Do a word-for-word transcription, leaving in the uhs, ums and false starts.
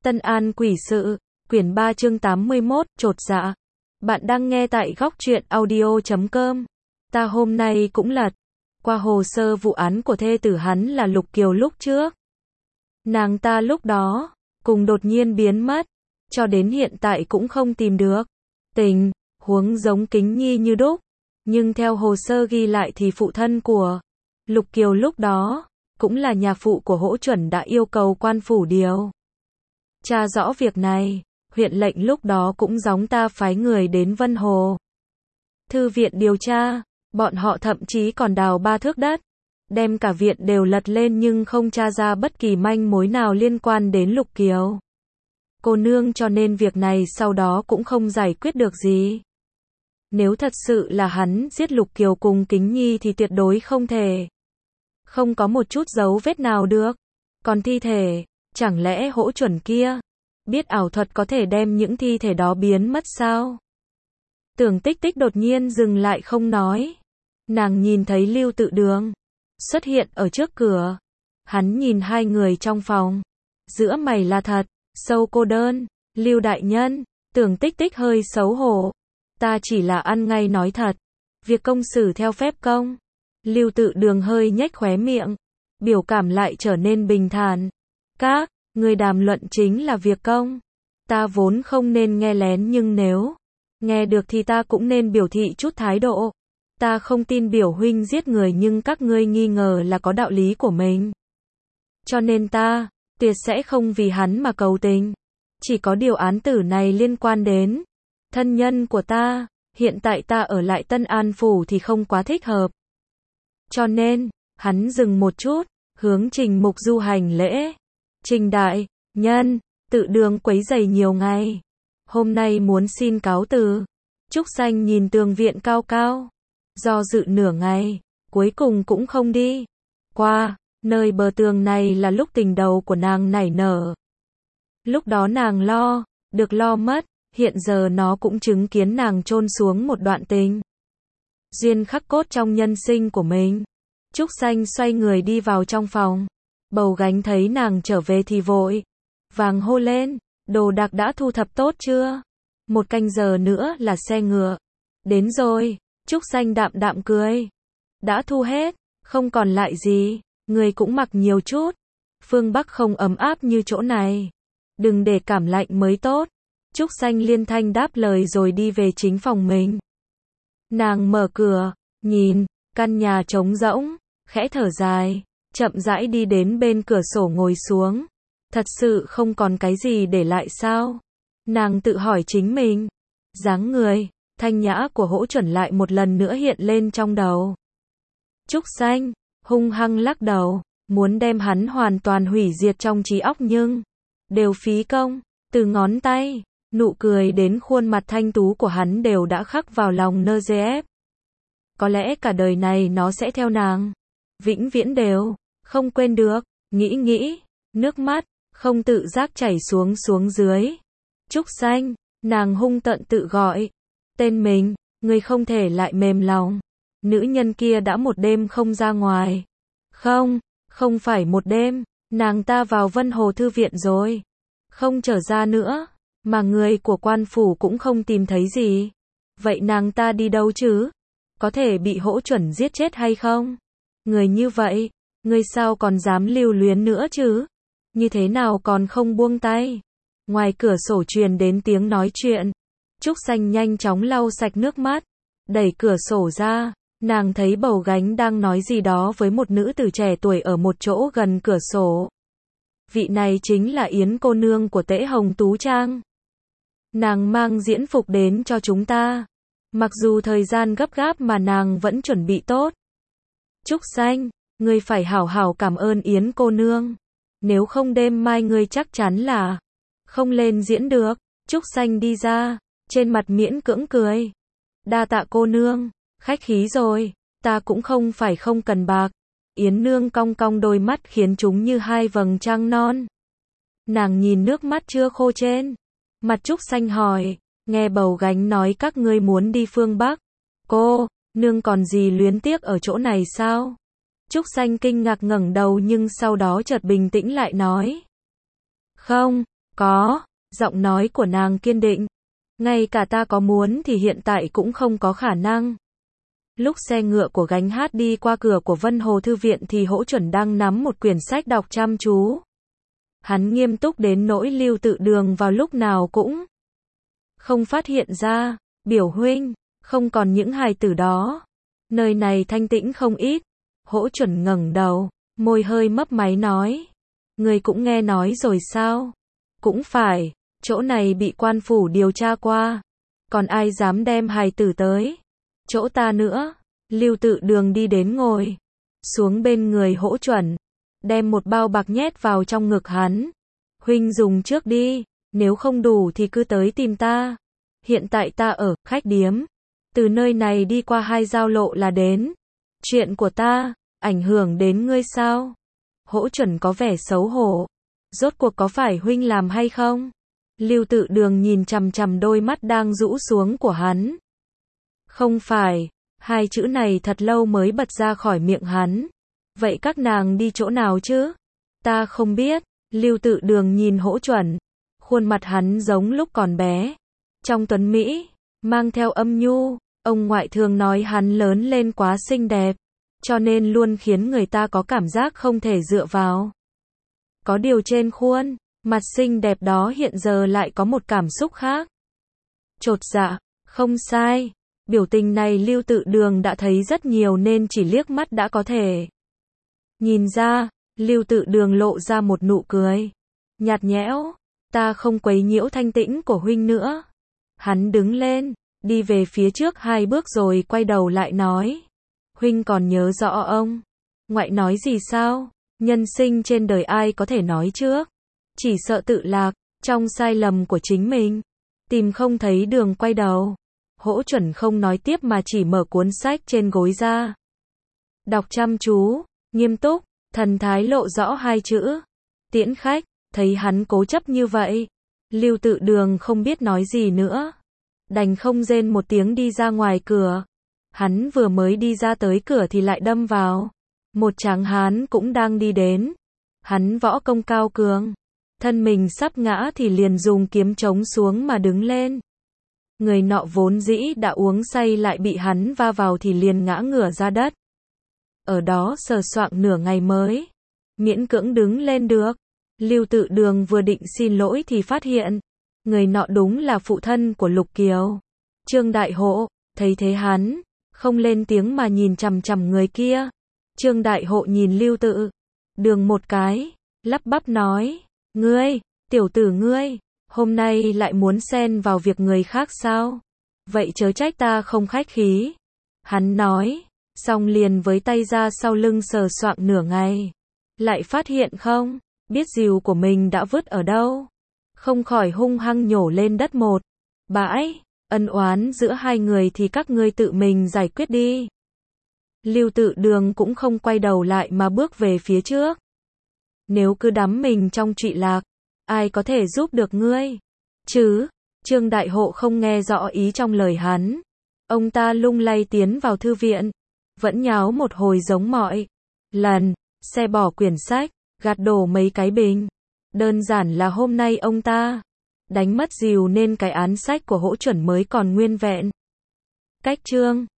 Tân An Quỷ Sự, quyển ba chương tám mươi mốt, chột dạ. Bạn đang nghe tại góc truyện audio chấm com. Ta hôm nay cũng lật qua hồ sơ vụ án của thê tử hắn là Lục Kiều lúc trước. Nàng ta lúc đó, cùng đột nhiên biến mất, cho đến hiện tại cũng không tìm được. Tình huống giống Kính Nhi như đúc, nhưng theo hồ sơ ghi lại thì phụ thân của Lục Kiều lúc đó, cũng là nhà phụ của Hỗ Chuẩn đã yêu cầu quan phủ điều tra rõ việc này. Huyện lệnh lúc đó cũng gióng ta phái người đến Vân Hồ Thư viện điều tra, bọn họ thậm chí còn đào ba thước đất, đem cả viện đều lật lên nhưng không tra ra bất kỳ manh mối nào liên quan đến Lục Kiều cô nương, cho nên việc này sau đó cũng không giải quyết được gì. Nếu thật sự là hắn giết Lục Kiều cùng Kính Nhi thì tuyệt đối không thể không có một chút dấu vết nào được. Còn thi thể, chẳng lẽ Hỗ Chuẩn kia biết ảo thuật có thể đem những thi thể đó biến mất sao? Tưởng Tích Tích đột nhiên dừng lại không nói. Nàng nhìn thấy Lưu Tự Đường xuất hiện ở trước cửa. Hắn nhìn hai người trong phòng, giữa mày là thật sâu cô đơn. Lưu đại nhân, Tưởng Tích Tích hơi xấu hổ. Ta chỉ là ăn ngay nói thật, việc công xử theo phép công. Lưu Tự Đường hơi nhếch khóe miệng, biểu cảm lại trở nên bình thản. Các người đàm luận chính là việc công. Ta vốn không nên nghe lén, nhưng nếu nghe được thì ta cũng nên biểu thị chút thái độ. Ta không tin biểu huynh giết người, nhưng các ngươi nghi ngờ là có đạo lý của mình. Cho nên ta tuyệt sẽ không vì hắn mà cầu tình. Chỉ có điều án tử này liên quan đến thân nhân của ta. Hiện tại ta ở lại Tân An Phủ thì không quá thích hợp. Cho nên, hắn dừng một chút, hướng Trình Mục Du hành lễ. Trình đại nhân, Tự Đường quấy rầy nhiều ngày, hôm nay muốn xin cáo từ. Trúc Xanh nhìn tường viện cao cao, do dự nửa ngày, cuối cùng cũng không đi qua. Nơi bờ tường này là lúc tình đầu của nàng nảy nở. Lúc đó nàng lo được lo mất, hiện giờ nó cũng chứng kiến nàng chôn xuống một đoạn tình duyên khắc cốt trong nhân sinh của mình. Trúc Xanh xoay người đi vào trong phòng. Bầu Gánh thấy nàng trở về thì vội vàng hô lên, đồ đạc đã thu thập tốt chưa? Một canh giờ nữa là xe ngựa đến rồi. Trúc Xanh đạm đạm cười, đã thu hết, không còn lại gì. Người cũng mặc nhiều chút, phương Bắc không ấm áp như chỗ này, đừng để cảm lạnh mới tốt. Trúc Xanh liên thanh đáp lời rồi đi về chính phòng mình. Nàng mở cửa, nhìn căn nhà trống rỗng, khẽ thở dài, chậm rãi đi đến bên cửa sổ ngồi xuống. Thật sự không còn cái gì để lại sao? Nàng tự hỏi chính mình. Dáng người thanh nhã của Hỗ Chuẩn lại một lần nữa hiện lên trong đầu. Trúc Xanh hung hăng lắc đầu, muốn đem hắn hoàn toàn hủy diệt trong trí óc, nhưng đều phí công. Từ ngón tay, nụ cười đến khuôn mặt thanh tú của hắn đều đã khắc vào lòng nơ dê ép. Có lẽ cả đời này nó sẽ theo nàng, vĩnh viễn đều không quên được. Nghĩ nghĩ, nước mắt không tự giác chảy xuống xuống dưới. Trúc Xanh, nàng hung tợn tự gọi tên mình. Người không thể lại mềm lòng. Nữ nhân kia đã một đêm không ra ngoài. Không, không phải một đêm, nàng ta vào Vân Hồ Thư viện rồi, không trở ra nữa, mà người của quan phủ cũng không tìm thấy gì. Vậy nàng ta đi đâu chứ? Có thể bị Hỗ Chuẩn giết chết hay không? Người như vậy, người sao còn dám lưu luyến nữa chứ? Như thế nào còn không buông tay? Ngoài cửa sổ truyền đến tiếng nói chuyện. Trúc Xanh nhanh chóng lau sạch nước mắt, đẩy cửa sổ ra. Nàng thấy Bầu Gánh đang nói gì đó với một nữ tử trẻ tuổi ở một chỗ gần cửa sổ. Vị này chính là Yến cô nương của Tễ Hồng Tú Trang. Nàng mang diễn phục đến cho chúng ta. Mặc dù thời gian gấp gáp mà nàng vẫn chuẩn bị tốt. Trúc Xanh, ngươi phải hảo hảo cảm ơn Yến cô nương. Nếu không đêm mai ngươi chắc chắn là không lên diễn được. Trúc Xanh đi ra, trên mặt miễn cưỡng cười. Đa tạ cô nương, khách khí rồi, ta cũng không phải không cần bạc. Yến nương cong cong đôi mắt khiến chúng như hai vầng trăng non. Nàng nhìn nước mắt chưa khô trên mặt Trúc Xanh hỏi, nghe Bầu Gánh nói các ngươi muốn đi phương Bắc. Cô nương còn gì luyến tiếc ở chỗ này sao? Trúc Xanh kinh ngạc ngẩng đầu, nhưng sau đó chợt bình tĩnh lại nói, không, Có, giọng nói của nàng kiên định. Ngay cả ta có muốn thì hiện tại cũng không có khả năng. Lúc xe ngựa của gánh hát đi qua cửa của Vân Hồ Thư viện thì Hỗ Chuẩn đang nắm một quyển sách đọc chăm chú. Hắn nghiêm túc đến nỗi Lưu Tự Đường vào lúc nào cũng không phát hiện ra. Biểu huynh, không còn những hài tử đó. Nơi này thanh tĩnh không ít. Hỗ Chuẩn ngẩng đầu, môi hơi mấp máy nói. Người cũng nghe nói rồi sao? Cũng phải, chỗ này bị quan phủ điều tra qua. Còn ai dám đem hài tử tới? Chỗ ta nữa. Lưu Tự Đường đi đến ngồi xuống bên người Hỗ Chuẩn, đem một bao bạc nhét vào trong ngực hắn. Huynh dùng trước đi, nếu không đủ thì cứ tới tìm ta. Hiện tại ta ở khách điếm, từ nơi này đi qua hai giao lộ là đến. Chuyện của ta ảnh hưởng đến ngươi sao? Hỗ Chuẩn có vẻ xấu hổ. Rốt cuộc có phải huynh làm hay không? Lưu Tự Đường nhìn chằm chằm đôi mắt đang rũ xuống của hắn. Không phải. Hai chữ này thật lâu mới bật ra khỏi miệng hắn. Vậy các nàng đi chỗ nào chứ? Ta không biết. Lưu Tự Đường nhìn Hỗ Chuẩn. Khuôn mặt hắn giống lúc còn bé. Trong tuấn Mỹ, mang theo âm nhu. Ông ngoại thường nói hắn lớn lên quá xinh đẹp, cho nên luôn khiến người ta có cảm giác không thể dựa vào. Có điều trên khuôn mặt xinh đẹp đó hiện giờ lại có một cảm xúc khác. Chột dạ, không sai. Biểu tình này Lưu Tự Đường đã thấy rất nhiều nên chỉ liếc mắt đã có thể nhìn ra. Lưu Tự Đường lộ ra một nụ cười nhạt nhẽo. Ta không quấy nhiễu thanh tĩnh của huynh nữa. Hắn đứng lên, đi về phía trước hai bước rồi quay đầu lại nói. Huynh còn nhớ rõ ông ngoại nói gì sao? Nhân sinh trên đời ai có thể nói trước. Chỉ sợ tự lạc trong sai lầm của chính mình, tìm không thấy đường quay đầu. Hỗ Chuẩn không nói tiếp mà chỉ mở cuốn sách trên gối ra. Đọc chăm chú, nghiêm túc, thần thái lộ rõ hai chữ. Tiễn khách. Thấy hắn cố chấp như vậy, Lưu Tự Đường không biết nói gì nữa. Đành không rên một tiếng đi ra ngoài cửa. Hắn vừa mới đi ra tới cửa thì lại đâm vào một tráng hán cũng đang đi đến. Hắn võ công cao cường, thân mình sắp ngã thì liền dùng kiếm chống xuống mà đứng lên. Người nọ vốn dĩ đã uống say lại bị hắn va vào thì liền ngã ngửa ra đất. Ở đó sờ soạng nửa ngày mới miễn cưỡng đứng lên được. Lưu Tự Đường vừa định xin lỗi thì phát hiện người nọ đúng là phụ thân của Lục Kiều, Trương Đại Hộ. Thấy thế hắn không lên tiếng mà nhìn chằm chằm người kia. Trương Đại Hộ nhìn Lưu Tự Đường một cái, lắp bắp nói. Ngươi, tiểu tử ngươi, hôm nay lại muốn xen vào việc người khác sao? Vậy chớ trách ta không khách khí. Hắn nói, xong liền với tay ra sau lưng sờ soạng nửa ngày. Lại phát hiện không biết rìu của mình đã vứt ở đâu. Không khỏi hung hăng nhổ lên đất một bãi. Ân oán giữa hai người thì các ngươi tự mình giải quyết đi. Lưu Tự Đường cũng không quay đầu lại mà bước về phía trước. Nếu cứ đắm mình trong trụy lạc, ai có thể giúp được ngươi chứ? Trương Đại Hộ không nghe rõ ý trong lời hắn. Ông ta lung lay tiến vào thư viện, vẫn nháo một hồi giống mọi lần, xe bỏ quyển sách, gạt đổ mấy cái bình. Đơn giản là hôm nay ông ta đánh mất rìu nên cái án sách của Hỗ Chuẩn mới còn nguyên vẹn. Cách chương